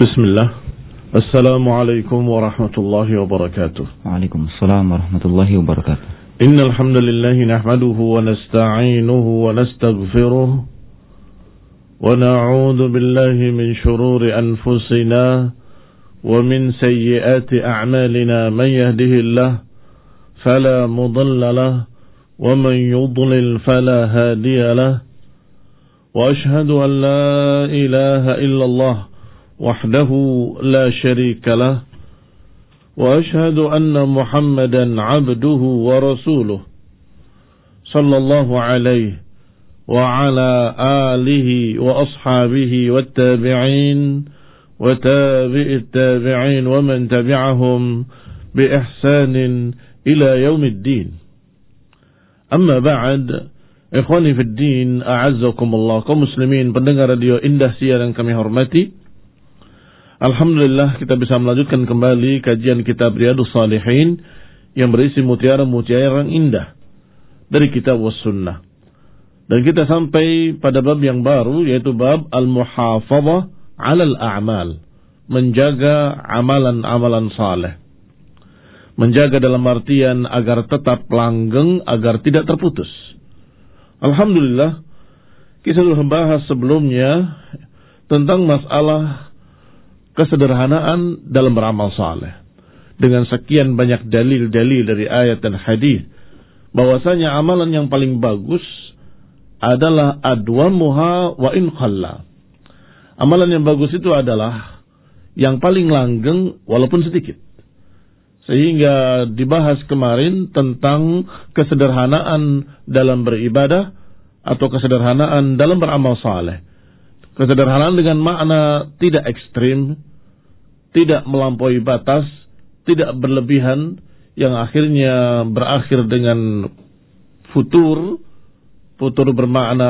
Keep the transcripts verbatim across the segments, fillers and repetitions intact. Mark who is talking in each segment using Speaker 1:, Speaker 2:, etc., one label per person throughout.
Speaker 1: Bismillah. Assalamualaikum warahmatullahi wabarakatuh.
Speaker 2: Waalaikumsalam warahmatullahi wabarakatuh.
Speaker 1: Innal hamdalillah nahmaduhu wa nasta'inuhu wa nastaghfiruh wa na'udzu billahi min shururi anfusina wa min sayyiati a'malina. Man yahdihillahu fala mudilla lahu wa man yudlil fala hadiya lahu. Wa ashhadu an la ilaha illallah وحده لا شريك له وأشهد أن محمدا عبده ورسوله صلى الله عليه وعلى آله وأصحابه والتابعين وتابع التابعين ومن تبعهم بإحسان إلى يوم الدين. أما بعد, إخواني في الدين, أعزكم الله. Kaum muslimin pendengar radio Indah Siar yang kami hormati, alhamdulillah kita bisa melanjutkan kembali kajian kitab Riyadhus Shalihin yang berisi mutiara-mutiara yang indah dari kitab was sunnah. Dan kita sampai pada bab yang baru, yaitu bab al-muhafazah 'alal a'mal, menjaga amalan-amalan saleh. Menjaga dalam artian agar tetap langgeng, agar tidak terputus. Alhamdulillah kita sudah membahas sebelumnya tentang masalah kesederhanaan dalam beramal saleh, dengan sekian banyak dalil-dalil dari ayat dan hadis bahwasanya amalan yang paling bagus adalah adwamuha wa in khalla. Amalan yang bagus itu adalah yang paling langgeng walaupun sedikit. Sehingga dibahas kemarin tentang kesederhanaan dalam beribadah atau kesederhanaan dalam beramal saleh. Kesederhanaan dengan makna tidak ekstrim, tidak melampaui batas, tidak berlebihan, yang akhirnya berakhir dengan futur. Futur bermakna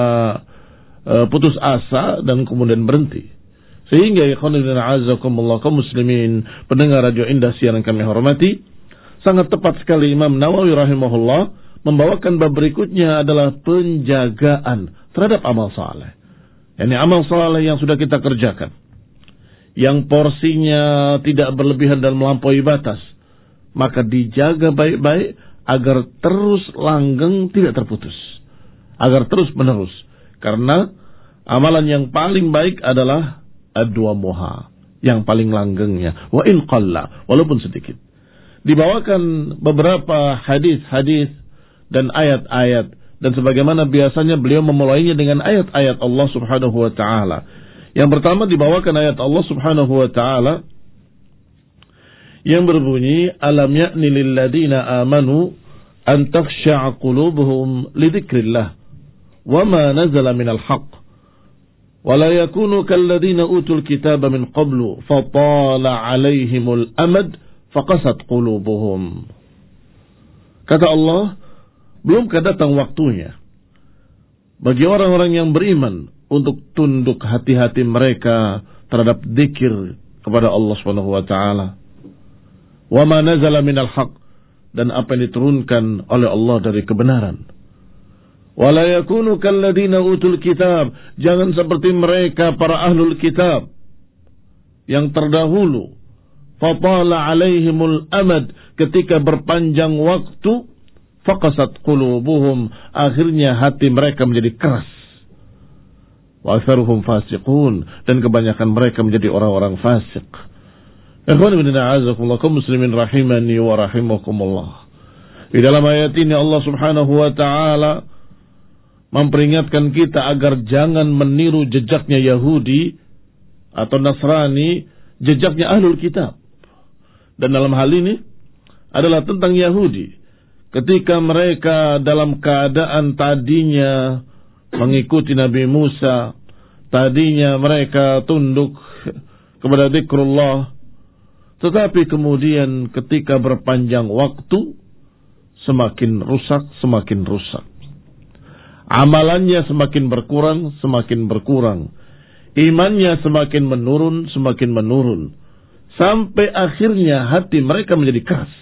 Speaker 1: uh, putus asa dan kemudian berhenti. Sehingga ikhwan fillah a'azzakumullah, kaum muslimin pendengar radio Indah Siar yang kami hormati, sangat tepat sekali Imam Nawawi rahimahullah membawakan bab berikutnya adalah penjagaan terhadap amal saleh. Ini amal saleh yang sudah kita kerjakan, yang porsinya tidak berlebihan dan melampaui batas, maka dijaga baik-baik agar terus langgeng, tidak terputus, agar terus menerus. Karena amalan yang paling baik adalah adwamuha, yang paling langgengnya, wa in qalla, walaupun sedikit. Dibawakan beberapa hadis-hadis dan ayat-ayat, dan sebagaimana biasanya beliau memulainya dengan ayat-ayat Allah Subhanahu wa taala. Yang pertama dibawakan ayat Allah Subhanahu wa taala yang berbunyi, alam ya'ni lil ladzina amanu an takhsha'a qulubuhum li dzikrillah wa ma nazala minal haqq wa la yakunu kal ladzina utul kitaba min qablu fatala 'alaihimul amad faqasat qulubuhum. Kata Allah, belumkah datang waktunya bagi orang-orang yang beriman untuk tunduk hati-hati mereka terhadap dzikir kepada Allah Subhanahu wa taala. Wa ma nazala minal haqq, dan apa yang diturunkan oleh Allah dari kebenaran. Wa la yakunu kalladzina utul kitab, jangan seperti mereka para ahlul kitab yang terdahulu. Fatala alaihimul amad, ketika berpanjang waktu, faqasat qulubuhum, akhirnya hati mereka menjadi keras. Wa aktsaruhum fasiqun, dan kebanyakan mereka menjadi orang-orang fasik. Ikhwan fillah a'azzakumullah, kaum muslimin rahimani wa rahimakumullah. Di dalam ayat ini Allah Subhanahu wa taala memperingatkan kita agar jangan meniru jejaknya Yahudi atau Nasrani, jejaknya ahlul kitab. Dan dalam hal ini adalah tentang Yahudi. Ketika mereka dalam keadaan tadinya mengikuti Nabi Musa, tadinya mereka tunduk kepada zikrullah, tetapi kemudian ketika berpanjang waktu, semakin rusak, semakin rusak. Amalannya semakin berkurang, semakin berkurang. Imannya semakin menurun, semakin menurun. Sampai akhirnya hati mereka menjadi keras.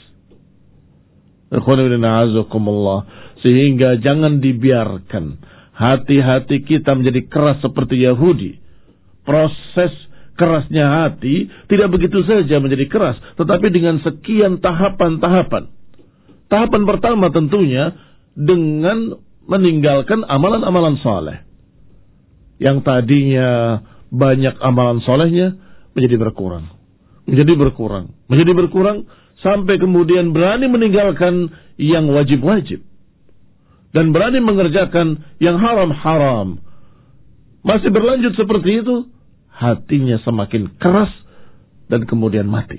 Speaker 1: Sehingga jangan dibiarkan hati-hati kita menjadi keras seperti Yahudi. Proses kerasnya hati tidak begitu saja menjadi keras, tetapi dengan sekian tahapan-tahapan. Tahapan pertama tentunya dengan meninggalkan amalan-amalan soleh. Yang tadinya banyak amalan solehnya menjadi berkurang. Menjadi berkurang. Menjadi berkurang sampai kemudian berani meninggalkan yang wajib-wajib. Dan berani mengerjakan yang haram-haram. Masih berlanjut seperti itu, hatinya semakin keras dan kemudian mati.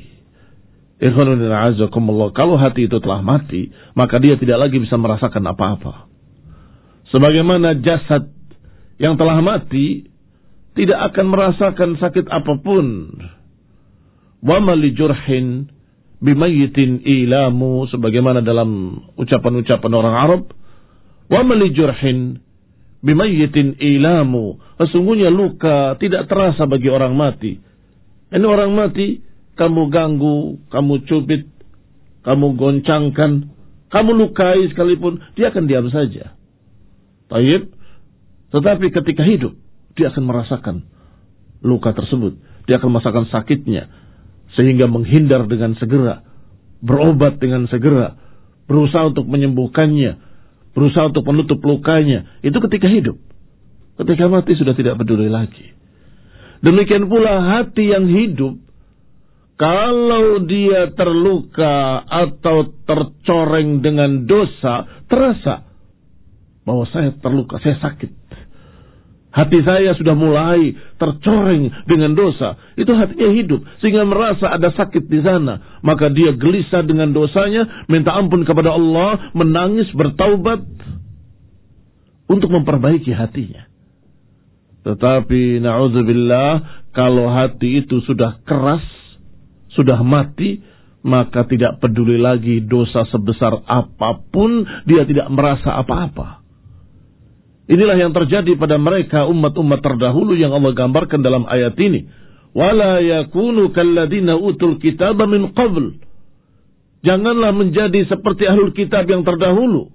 Speaker 1: Kalau hati itu telah mati, maka dia tidak lagi bisa merasakan apa-apa. Sebagaimana jasad yang telah mati tidak akan merasakan sakit apapun. Wa ma li jurhin bimayyitin ilamu, sebagaimana dalam ucapan-ucapan orang Arab. Wa ma li jurhin bimayyitin ilamu, sesungguhnya luka tidak terasa bagi orang mati. Ini orang mati, kamu ganggu, kamu cubit, kamu goncangkan, kamu lukai sekalipun, dia akan diam saja. Taib. Tetapi ketika hidup, dia akan merasakan luka tersebut. Dia akan merasakan sakitnya, sehingga menghindar dengan segera, berobat dengan segera, berusaha untuk menyembuhkannya, berusaha untuk menutup lukanya. Itu ketika hidup. Ketika mati sudah tidak peduli lagi. Demikian pula hati yang hidup, kalau dia terluka atau tercoreng dengan dosa, terasa bahwa saya terluka, saya sakit. Hati saya sudah mulai tercoreng dengan dosa. Itu hatinya hidup, sehingga merasa ada sakit di sana. Maka dia gelisah dengan dosanya, minta ampun kepada Allah, menangis, bertaubat untuk memperbaiki hatinya. Tetapi na'udzubillah, kalau hati itu sudah keras, sudah mati, maka tidak peduli lagi dosa sebesar apapun, dia tidak merasa apa-apa. Inilah yang terjadi pada mereka umat-umat terdahulu yang Allah gambarkan dalam ayat ini. Wala yakunu kalladina utul kitaba min qabl. Janganlah menjadi seperti ahlul kitab yang terdahulu.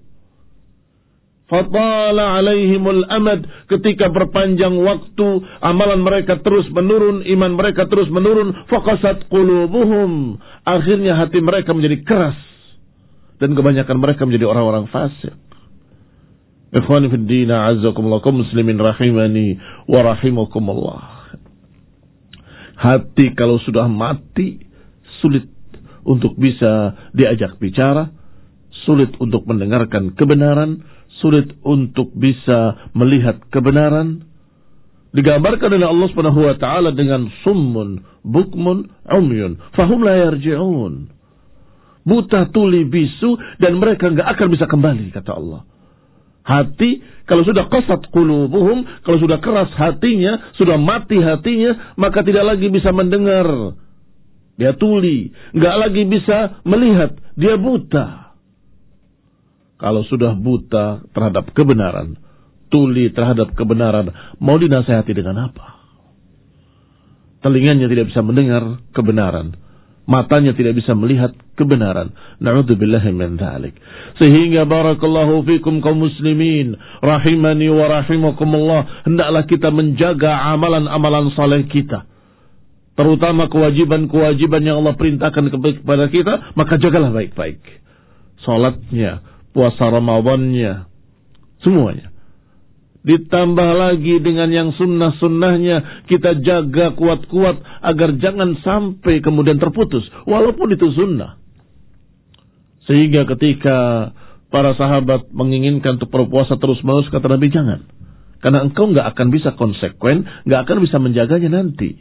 Speaker 1: Fatala alaihimul amad, ketika berpanjang waktu amalan mereka terus menurun, iman mereka terus menurun, faqasat qulubuhum, akhirnya hati mereka menjadi keras dan kebanyakan mereka menjadi orang-orang fasik. Ikhwani fid din, a'azzakumullah, kaum muslimin rahimani wa rahimakumullah. Hati kalau sudah mati, sulit untuk bisa diajak bicara, sulit untuk mendengarkan kebenaran, sulit untuk bisa melihat kebenaran. Digambarkan oleh Allah Subhanahu wa taala dengan summun, bukmun, umyun, fahum la yarji'un. Buta, tuli, bisu, dan mereka enggak akan bisa kembali, kata Allah. Hati, kalau sudah qasat qulubuhum, kalau sudah keras hatinya, sudah mati hatinya, maka tidak lagi bisa mendengar. Dia tuli, enggak lagi bisa melihat, dia buta. Kalau sudah buta terhadap kebenaran, tuli terhadap kebenaran, mau dinasihati dengan apa? Telinganya tidak bisa mendengar kebenaran, matanya tidak bisa melihat kebenaran. Na'udzubillahi min dzalik. Sehingga barakallahu fikum kaum muslimin rahimani wa rahimakumullah, hendaklah kita menjaga amalan-amalan saleh kita, terutama kewajiban-kewajiban yang Allah perintahkan kepada kita, maka jagalah baik-baik. Salatnya, puasa Ramadannya, semuanya. Ditambah lagi dengan yang sunnah-sunnahnya, kita jaga kuat-kuat agar jangan sampai kemudian terputus, walaupun itu sunnah. Sehingga ketika para sahabat menginginkan untuk berpuasa terus-menerus, kata Nabi, jangan. Karena engkau nggak akan bisa konsekuen, nggak akan bisa menjaganya nanti.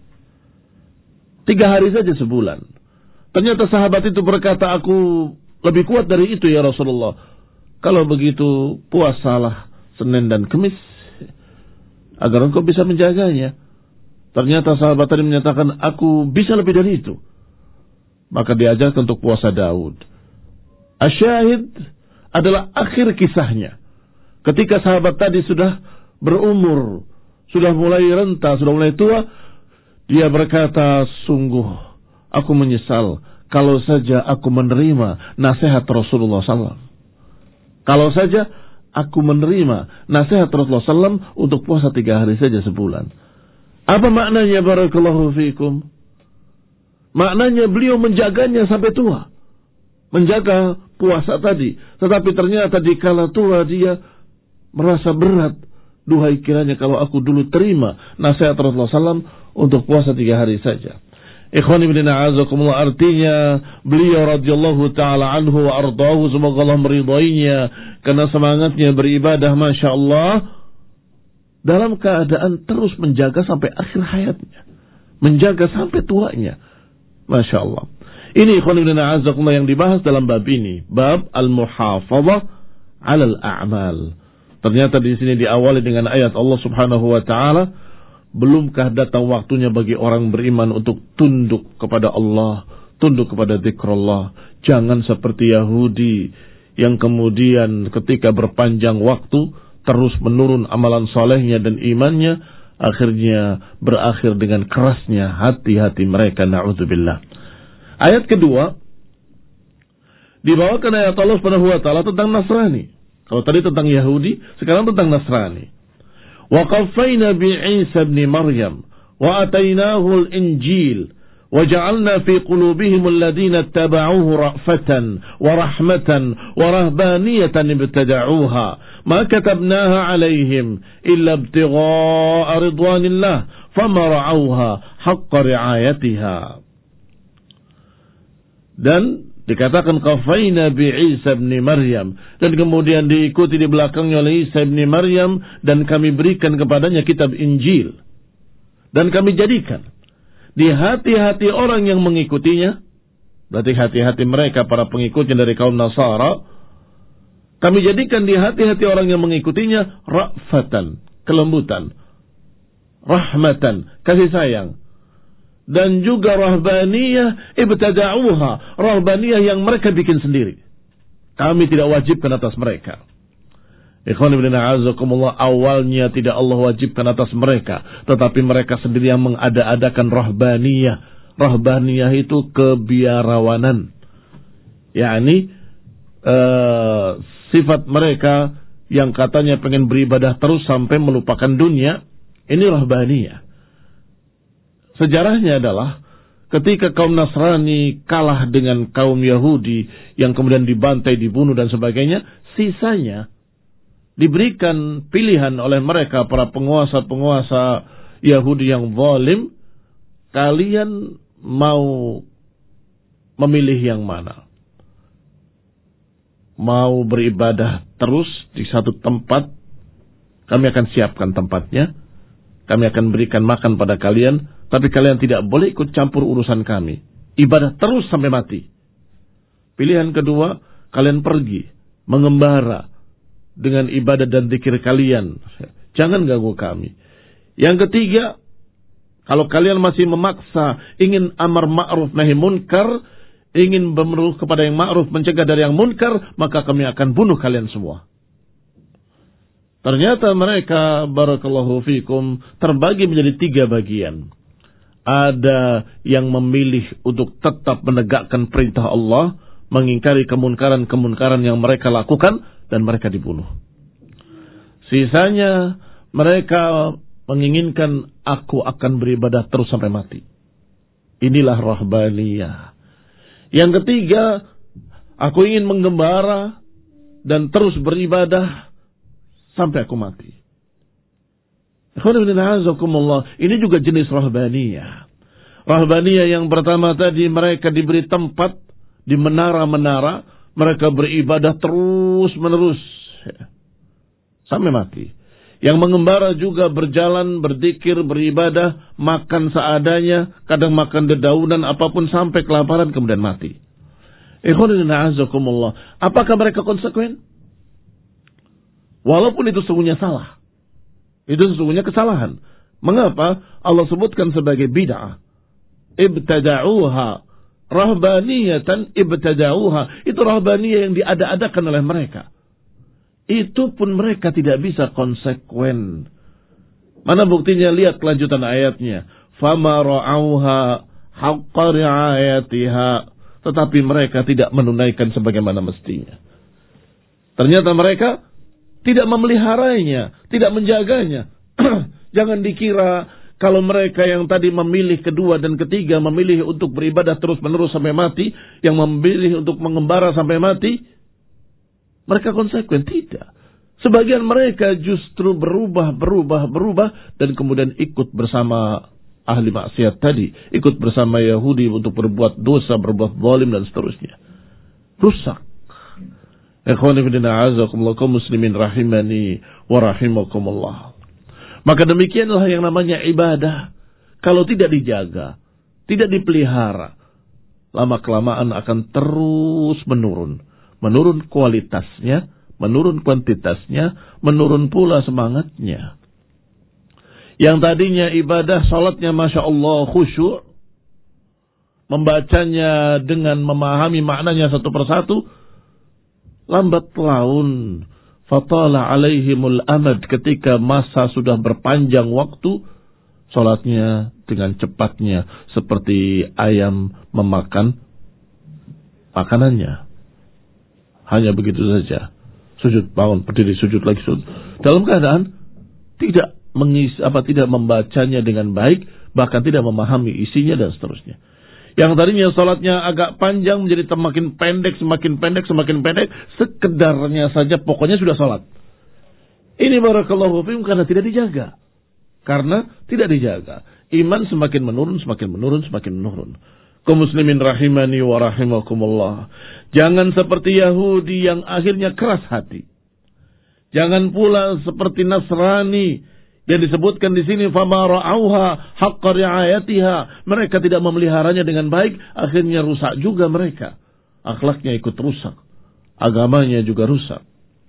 Speaker 1: Tiga hari saja sebulan. Ternyata sahabat itu berkata, aku lebih kuat dari itu ya Rasulullah. Kalau begitu puasalah Senin dan Kamis agar engkau bisa menjaganya. Ternyata sahabat tadi menyatakan, aku bisa lebih dari itu. Maka diajarkan untuk puasa Daud. Asyahid adalah akhir kisahnya. Ketika sahabat tadi sudah berumur, sudah mulai renta, sudah mulai tua, dia berkata, sungguh aku menyesal kalau saja aku menerima nasihat Rasulullah sallallahu alaihi wasallam. Kalau saja aku menerima nasihat Rasulullah sallallahu alaihi wasallam untuk puasa tiga hari saja sebulan. Apa maknanya barakallahu fikum? Maknanya beliau menjaganya sampai tua. Menjaga puasa tadi. Tetapi ternyata di kala tua dia merasa berat. Duhai kiranya kalau aku dulu terima nasihat Rasulullah sallallahu alaihi wasallam untuk puasa tiga hari saja. Ikhwani bidina azakumullah, artinya beliau radhiyallahu ta'ala anhu wa ardahu, semoga Allah meridainya karena semangatnya beribadah Masya Allah, dalam keadaan terus menjaga sampai akhir hayatnya, menjaga sampai tuanya. Masya Allah. Ini ikhwani bidina azakumullah yang dibahas dalam bab ini, bab al-muhafazah 'alal a'mal. Ternyata di sini diawali dengan ayat Allah Subhanahu wa taala, belumkah datang waktunya bagi orang beriman untuk tunduk kepada Allah, tunduk kepada zikrullah. Jangan seperti Yahudi yang kemudian ketika berpanjang waktu terus menurun amalan solehnya dan imannya, akhirnya berakhir dengan kerasnya hati-hati mereka, na'udzubillah. Ayat kedua dibawakan ayat Allah Subhanahu wa taala tentang Nasrani. Kalau tadi tentang Yahudi, sekarang tentang Nasrani. Wa qaffayna bi Isa ibn Maryam wa atainahu al-Injil wa ja'alna fi qulubihim alladhina ittaba'uhu ra'fatan wa rahmatan wa rahbaniyatan ibtada'uha ma katabnaha 'alayhim illa ibtigha'a ridwanillah fama ra'awha haqqa ri'ayatiha. Dan dikatakan qafaina bi Isa bin Maryam, dan kemudian diikuti di belakangnya oleh Isa bin Maryam, dan kami berikan kepadanya kitab Injil, dan kami jadikan di hati-hati orang yang mengikutinya, berarti hati-hati mereka para pengikutnya dari kaum Nasara, kami jadikan di hati-hati orang yang mengikutinya ra'fatan, kelembutan, rahmatan, kasih sayang, dan juga rahbaniyah ibtada'uha, rahbaniyah yang mereka bikin sendiri. Kami tidak wajibkan atas mereka. Ikhwan ibn a'azakumullah, awalnya tidak Allah wajibkan atas mereka, tetapi mereka sendiri yang mengada-adakan rahbaniyah. Rahbaniyah itu kebiarawanan, yakni uh, sifat mereka yang katanya pengen beribadah terus sampai melupakan dunia. Ini rahbaniyah. Sejarahnya adalah ketika kaum Nasrani kalah dengan kaum Yahudi yang kemudian dibantai, dibunuh dan sebagainya, sisanya diberikan pilihan oleh mereka para penguasa-penguasa Yahudi yang zalim, kalian mau memilih yang mana? Mau beribadah terus di satu tempat, kami akan siapkan tempatnya, kami akan berikan makan pada kalian, tapi kalian tidak boleh ikut campur urusan kami. Ibadah terus sampai mati. Pilihan kedua, kalian pergi, mengembara dengan ibadah dan zikir kalian. Jangan ganggu kami. Yang ketiga, kalau kalian masih memaksa, ingin amar ma'ruf nahi munkar, ingin bermeruh kepada yang ma'ruf, mencegah dari yang munkar, maka kami akan bunuh kalian semua. Ternyata mereka, barakallahu fikum, terbagi menjadi tiga bagian. Ada yang memilih untuk tetap menegakkan perintah Allah, mengingkari kemunkaran-kemunkaran yang mereka lakukan, dan mereka dibunuh. Sisanya mereka menginginkan aku akan beribadah terus sampai mati. Inilah rahbaniyah. Yang ketiga, aku ingin menggembara dan terus beribadah sampai aku mati. Ini juga jenis rahbaniyah. Rahbaniyah yang pertama tadi, mereka diberi tempat di menara-menara, mereka beribadah terus menerus sampai mati. Yang mengembara juga berjalan, berzikir, beribadah, makan seadanya, kadang makan dedaunan apapun sampai kelaparan kemudian mati. Apakah mereka konsekuen? Walaupun itu sesungguhnya salah. Itu sesungguhnya kesalahan. Mengapa Allah sebutkan sebagai bid'ah? Ibtada'uha rahbaniyatan ibtada'uha. Itu rahbaniyah yang diada-adakan oleh mereka. Itu pun mereka tidak bisa konsekuen. Mana buktinya? Lihat kelanjutan ayatnya. Fama ra'auha haqqa ri'ayatiha. Tetapi mereka tidak menunaikan sebagaimana mestinya. Ternyata mereka tidak memeliharanya, tidak menjaganya. Jangan dikira Kalau mereka yang tadi memilih kedua dan ketiga, memilih untuk beribadah terus-menerus sampai mati, yang memilih untuk mengembara sampai mati, mereka konsekuen? Tidak. Sebagian mereka justru berubah, berubah, berubah, dan kemudian ikut bersama ahli maksiat tadi, ikut bersama Yahudi untuk berbuat dosa, berbuat zalim dan seterusnya. Rusak. Ikhwani fillah, a'azakumullah, kaum muslimin rahimani wa rahimakumullah. Maka demikianlah yang namanya ibadah. Kalau tidak dijaga, tidak dipelihara, lama-kelamaan akan terus menurun. Menurun kualitasnya, menurun kuantitasnya, menurun pula semangatnya. Yang tadinya ibadah, salatnya Masya Allah khusyuk, membacanya dengan memahami maknanya satu persatu, lambat laun, fatala alaihimul amad, ketika masa sudah berpanjang waktu, salatnya dengan cepatnya seperti ayam memakan makanannya. Hanya begitu saja. Sujud, bangun, berdiri, sujud lagi, sujud. Dalam keadaan tidak mengis, apa tidak membacanya dengan baik, bahkan tidak memahami isinya dan seterusnya. Yang tadinya salatnya agak panjang menjadi semakin pendek, semakin pendek, semakin pendek, sekedarnya saja pokoknya sudah salat. Ini barakallahu fiikum karena tidak dijaga. Karena tidak dijaga. Iman semakin menurun, semakin menurun, semakin menurun. Kaum muslimin rahimani wa rahimakumullah. Jangan seperti Yahudi yang akhirnya keras hati. Jangan pula seperti Nasrani yang disebutkan di sini, fama ra'auha haqqa ri'ayatiha. Mereka tidak memeliharanya dengan baik, akhirnya rusak juga mereka. Akhlaknya ikut rusak, agamanya juga rusak.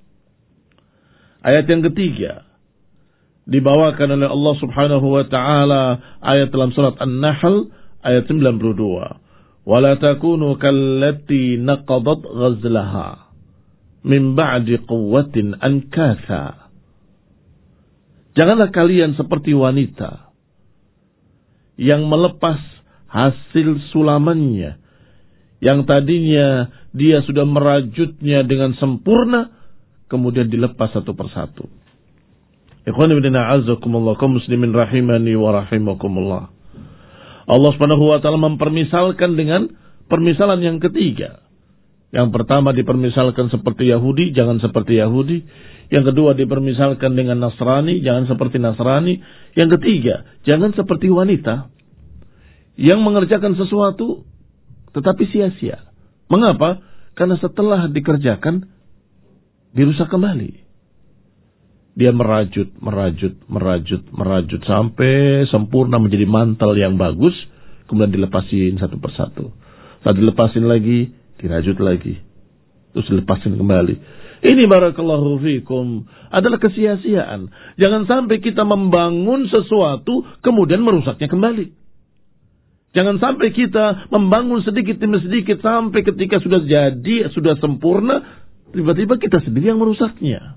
Speaker 1: Ayat yang ketiga dibawakan oleh Allah Subhanahu wa taala, ayat dalam surat An-Nahl ayat sembilan puluh dua. Wala takunu kallati naqadat ghazlaha min ba'di quwwatin ankatha. Janganlah kalian seperti wanita yang melepas hasil sulamannya, yang tadinya dia sudah merajutnya dengan sempurna, kemudian dilepas satu persatu. Ikhwani fillah, a'azakumullah, kaum muslimin rahimani wa rahimakumullah. Allah Subhanahu wa taala mempermisalkan dengan permisalan yang ketiga. Yang pertama dipermisalkan seperti Yahudi, jangan seperti Yahudi. Yang kedua dipermisalkan dengan Nasrani, jangan seperti Nasrani. Yang ketiga, jangan seperti wanita yang mengerjakan sesuatu tetapi sia-sia. Mengapa? Karena setelah dikerjakan dirusak kembali. Dia merajut, merajut, merajut, merajut sampai sempurna menjadi mantel yang bagus, kemudian dilepasin satu persatu. Saat dilepasin lagi, dirajut lagi, terus dilepasin kembali. Ini barakallahu fikum adalah kesia-siaan. Jangan sampai kita membangun sesuatu kemudian merusaknya kembali. Jangan sampai kita membangun sedikit demi sedikit sampai ketika sudah jadi, sudah sempurna, tiba-tiba kita sendiri yang merusaknya.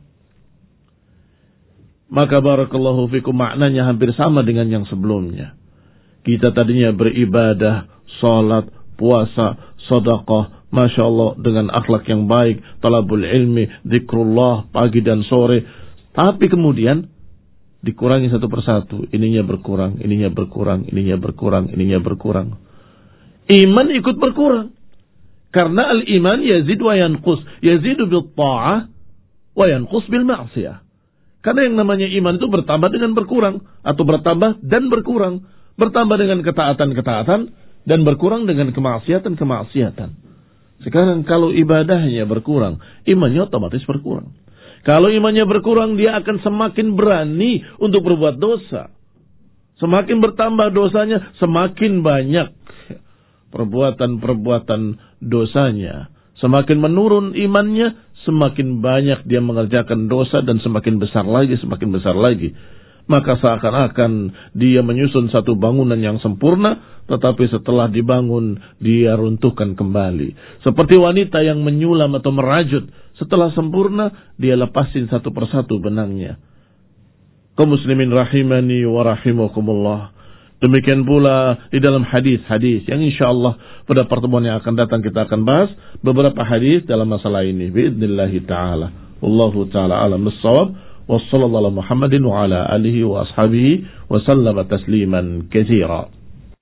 Speaker 1: Maka barakallahu fikum maknanya hampir sama dengan yang sebelumnya. Kita tadinya beribadah, salat, puasa, sedekah, Masya Allah, dengan akhlak yang baik, talabul ilmi, zikrullah pagi dan sore. Tapi kemudian dikurangi satu persatu. Ininya berkurang, ininya berkurang, ininya berkurang, ininya berkurang. Iman ikut berkurang. Karena al-iman yazid wa yanqus. Yazidu bil ta'ah wa yanqus bil ma'siyah. Karena yang namanya iman itu bertambah dengan berkurang. Atau bertambah dan berkurang. Bertambah dengan ketaatan-ketaatan dan berkurang dengan kemaksiatan-kemaksiatan. Sekarang kalau ibadahnya berkurang, imannya otomatis berkurang. Kalau imannya berkurang, dia akan semakin berani untuk berbuat dosa. Semakin bertambah dosanya, semakin banyak perbuatan-perbuatan dosanya. Semakin menurun imannya, semakin banyak dia mengerjakan dosa dan semakin besar lagi, semakin besar lagi. Maka seakan-akan dia menyusun satu bangunan yang sempurna, tetapi setelah dibangun, dia runtuhkan kembali. Seperti wanita yang menyulam atau merajut, setelah sempurna, dia lepasin satu persatu benangnya. Kaum muslimin rahimani wa rahimakumullah. Demikian pula di dalam hadis-hadis yang insyaallah pada pertemuan yang akan datang kita akan bahas beberapa hadis dalam masalah ini. Biidznillah ta'ala. Wallahu ta'ala alam bis-shawab. Wassallallahu ala Muhammadin wa ala alihi wa ashabihi wa sallama tasliman katsira.